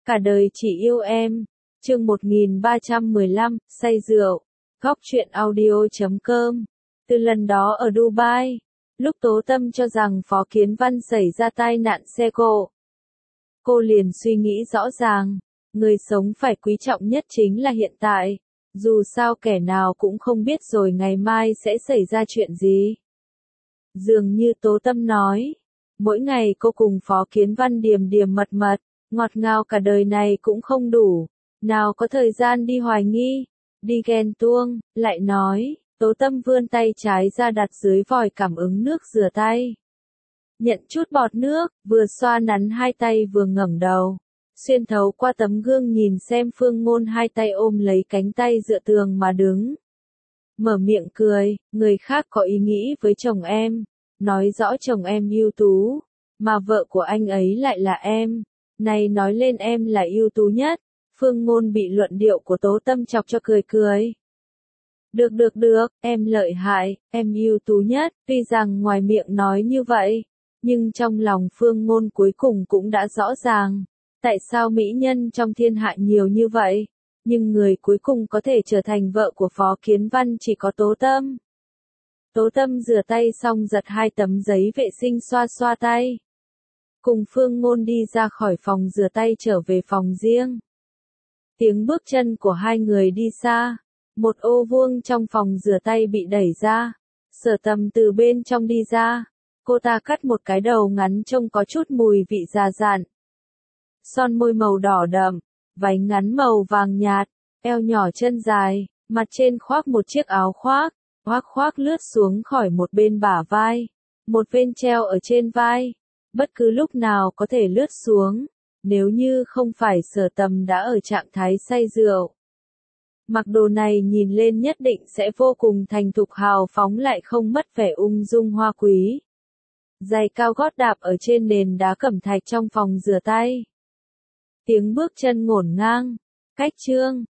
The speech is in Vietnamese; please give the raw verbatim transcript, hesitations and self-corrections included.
Cả đời chỉ yêu em. Chương một nghìn ba trăm mười lăm, say rượu. Góc truyện audio chấm com. Từ lần đó ở Dubai, lúc Tố Tâm cho rằng Phó Kiến Văn xảy ra tai nạn xe cộ, cô liền suy nghĩ rõ ràng, người sống phải quý trọng nhất chính là hiện tại, dù sao kẻ nào cũng không biết rồi ngày mai sẽ xảy ra chuyện gì. Dường như Tố Tâm nói, mỗi ngày cô cùng Phó Kiến Văn điềm điềm mật mật, ngọt ngào cả đời này cũng không đủ, nào có thời gian đi hoài nghi, đi ghen tuông. Lại nói, Tố Tâm vươn tay trái ra đặt dưới vòi cảm ứng nước rửa tay. Nhận chút bọt nước, vừa xoa nắn hai tay vừa ngẩng đầu, xuyên thấu qua tấm gương nhìn xem Phương Ngôn hai tay ôm lấy cánh tay dựa tường mà đứng. Mở miệng cười, người khác có ý nghĩ với chồng em, nói rõ chồng em ưu tú, mà vợ của anh ấy lại là em, này nói lên em là ưu tú nhất. Phương Ngôn bị luận điệu của Tố Tâm chọc cho cười cười. Được được được, em lợi hại, em ưu tú nhất, tuy rằng ngoài miệng nói như vậy, nhưng trong lòng Phương Ngôn cuối cùng cũng đã rõ ràng, tại sao mỹ nhân trong thiên hạ nhiều như vậy, nhưng người cuối cùng có thể trở thành vợ của Phó Kiến Văn chỉ có Tố Tâm. Tố Tâm rửa tay xong giật hai tấm giấy vệ sinh xoa xoa tay, cùng Phương Ngôn đi ra khỏi phòng rửa tay trở về phòng riêng. Tiếng bước chân của hai người đi xa, một ô vuông trong phòng rửa tay bị đẩy ra, Sở Tầm từ bên trong đi ra, cô ta cắt một cái đầu ngắn trông có chút mùi vị già dặn. Son môi màu đỏ đậm, váy ngắn màu vàng nhạt, eo nhỏ chân dài, mặt trên khoác một chiếc áo khoác, khoác khoác lướt xuống khỏi một bên bả vai, một bên treo ở trên vai, bất cứ lúc nào có thể lướt xuống. Nếu như không phải Sở Tầm đã ở trạng thái say rượu, mặc đồ này nhìn lên nhất định sẽ vô cùng thành thục hào phóng lại không mất vẻ ung dung hoa quý. Giày cao gót đạp ở trên nền đá cẩm thạch trong phòng rửa tay. Tiếng bước chân ngổn ngang, cách chương,